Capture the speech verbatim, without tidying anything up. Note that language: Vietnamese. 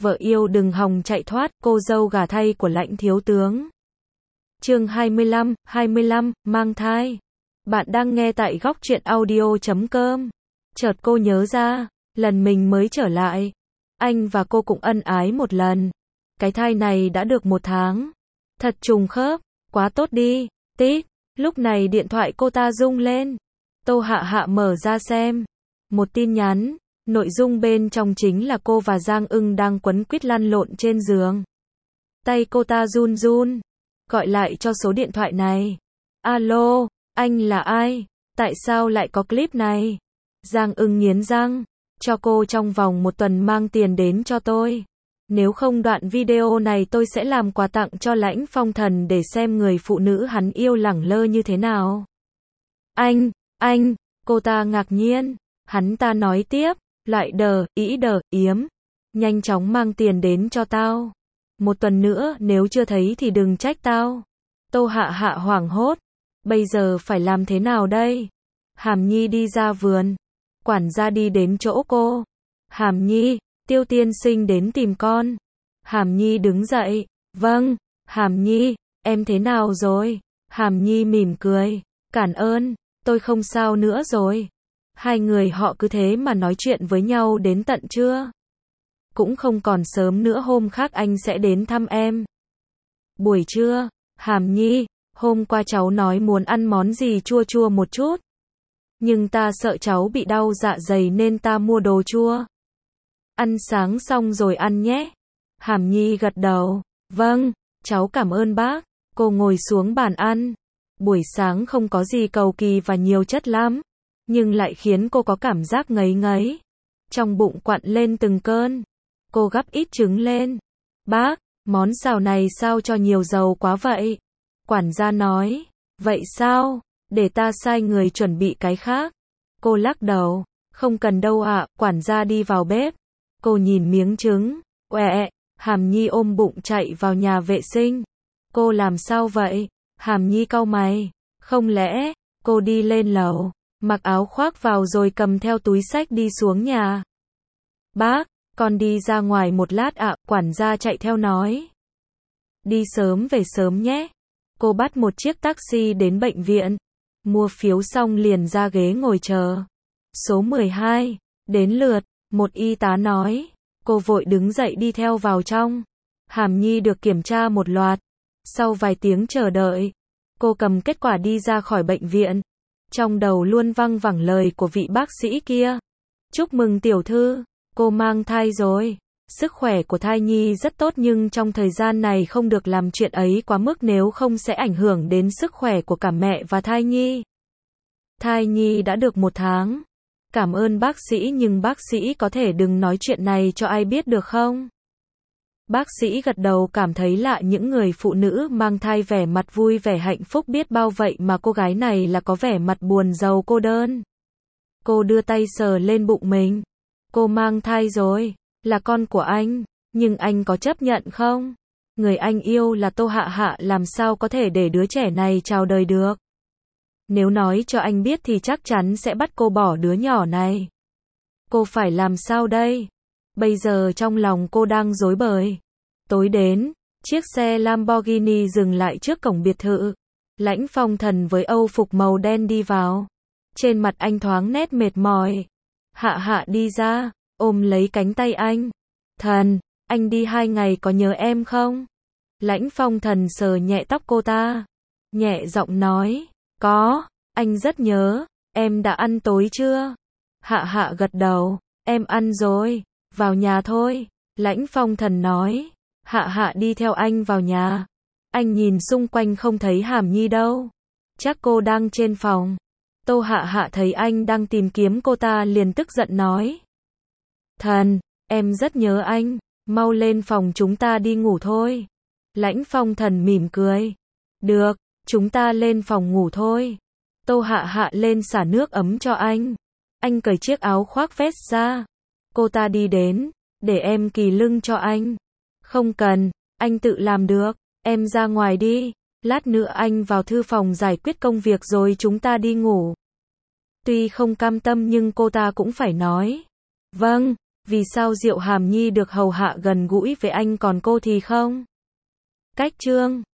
vợ yêu đừng hòng chạy thoát, cô dâu gả thay của Lãnh thiếu tướng. Chương hai mươi lăm, hai mươi lăm, mang thai. Bạn đang nghe tại góc truyện audio chấm com. Chợt cô nhớ ra, lần mình mới trở lại, anh và cô cũng ân ái một lần. Cái thai này đã được một tháng. Thật trùng khớp, quá tốt đi. Tít, lúc này điện thoại cô ta rung lên. Tô Hạ Hạ mở ra xem. Một tin nhắn, nội dung bên trong chính là cô và Giang Ưng đang quấn quýt lăn lộn trên giường. Tay cô ta run run, gọi lại cho số điện thoại này. Alo, anh là ai? Tại sao lại có clip này? Giang Ưng nghiến răng, cho cô trong vòng một tuần mang tiền đến cho tôi. Nếu không đoạn video này tôi sẽ làm quà tặng cho Lãnh Phong Thần để xem người phụ nữ hắn yêu lẳng lơ như thế nào. Anh, anh, cô ta ngạc nhiên. Hắn ta nói tiếp, loại đờ, ý đờ, yếm. Nhanh chóng mang tiền đến cho tao. Một tuần nữa nếu chưa thấy thì đừng trách tao. Tô Hạ Hạ hoảng hốt. Bây giờ phải làm thế nào đây? Hàm Nhi đi ra vườn. Quản gia đi đến chỗ cô. Hàm Nhi, Tiêu tiên sinh đến tìm con. Hàm Nhi đứng dậy. Vâng, Hàm Nhi, em thế nào rồi? Hàm Nhi mỉm cười. Cảm ơn, tôi không sao nữa rồi. Hai người họ cứ thế mà nói chuyện với nhau đến tận trưa. Cũng không còn sớm nữa, hôm khác anh sẽ đến thăm em. Buổi trưa, Hàm Nhi, hôm qua cháu nói muốn ăn món gì chua chua một chút. Nhưng ta sợ cháu bị đau dạ dày nên ta mua đồ chua. Ăn sáng xong rồi ăn nhé. Hàm Nhi gật đầu. Vâng, cháu cảm ơn bác. Cô ngồi xuống bàn ăn. Buổi sáng không có gì cầu kỳ và nhiều chất lắm, nhưng lại khiến cô có cảm giác ngấy ngấy. Trong bụng quặn lên từng cơn. Cô gắp ít trứng lên. Bác, món xào này sao cho nhiều dầu quá vậy? Quản gia nói. Vậy sao? Để ta sai người chuẩn bị cái khác. Cô lắc đầu. Không cần đâu ạ. Quản gia đi vào bếp. Cô nhìn miếng trứng. Uẹ, Hàm Nhi ôm bụng chạy vào nhà vệ sinh. Cô làm sao vậy? Hàm Nhi cau mày. Không lẽ, cô đi lên lầu, mặc áo khoác vào rồi cầm theo túi xách đi xuống nhà. Bác, con đi ra ngoài một lát ạ, quản gia chạy theo nói. Đi sớm về sớm nhé. Cô bắt một chiếc taxi đến bệnh viện. Mua phiếu xong liền ra ghế ngồi chờ. Số mười hai, đến lượt, một y tá nói. Cô vội đứng dậy đi theo vào trong. Hàm Nhi được kiểm tra một loạt. Sau vài tiếng chờ đợi, cô cầm kết quả đi ra khỏi bệnh viện. Trong đầu luôn văng vẳng lời của vị bác sĩ kia. Chúc mừng tiểu thư, cô mang thai rồi. Sức khỏe của thai nhi rất tốt nhưng trong thời gian này không được làm chuyện ấy quá mức nếu không sẽ ảnh hưởng đến sức khỏe của cả mẹ và thai nhi. Thai nhi đã được một tháng. Cảm ơn bác sĩ nhưng bác sĩ có thể đừng nói chuyện này cho ai biết được không? Bác sĩ gật đầu, cảm thấy lạ, những người phụ nữ mang thai vẻ mặt vui vẻ hạnh phúc biết bao vậy mà cô gái này là có vẻ mặt buồn rầu cô đơn. Cô đưa tay sờ lên bụng mình. Cô mang thai rồi, là con của anh, nhưng anh có chấp nhận không? Người anh yêu là Tô Hạ Hạ, làm sao có thể để đứa trẻ này chào đời được? Nếu nói cho anh biết thì chắc chắn sẽ bắt cô bỏ đứa nhỏ này. Cô phải làm sao đây? Bây giờ trong lòng cô đang rối bời. Tối đến, chiếc xe Lamborghini dừng lại trước cổng biệt thự. Lãnh Phong Thần với âu phục màu đen đi vào. Trên mặt anh thoáng nét mệt mỏi. Hạ Hạ đi ra, ôm lấy cánh tay anh. Thần, anh đi hai ngày có nhớ em không? Lãnh Phong Thần sờ nhẹ tóc cô ta. Nhẹ giọng nói, có, anh rất nhớ. Em đã ăn tối chưa? Hạ Hạ gật đầu, em ăn rồi. Vào nhà thôi, Lãnh Phong Thần nói. Hạ Hạ đi theo anh vào nhà. Anh nhìn xung quanh không thấy Hàm Nhi đâu. Chắc cô đang trên phòng. Tô Hạ Hạ thấy anh đang tìm kiếm cô ta liền tức giận nói. Thần, em rất nhớ anh, mau lên phòng chúng ta đi ngủ thôi. Lãnh Phong Thần mỉm cười. Được, chúng ta lên phòng ngủ thôi. Tô Hạ Hạ lên xả nước ấm cho anh. Anh cởi chiếc áo khoác vest ra. Cô ta đi đến, để em kỳ lưng cho anh. Không cần, anh tự làm được, em ra ngoài đi, lát nữa anh vào thư phòng giải quyết công việc rồi chúng ta đi ngủ. Tuy không cam tâm nhưng cô ta cũng phải nói. Vâng, Vì sao Diệu Hàm Nhi được hầu hạ gần gũi với anh còn cô thì không? Cách chương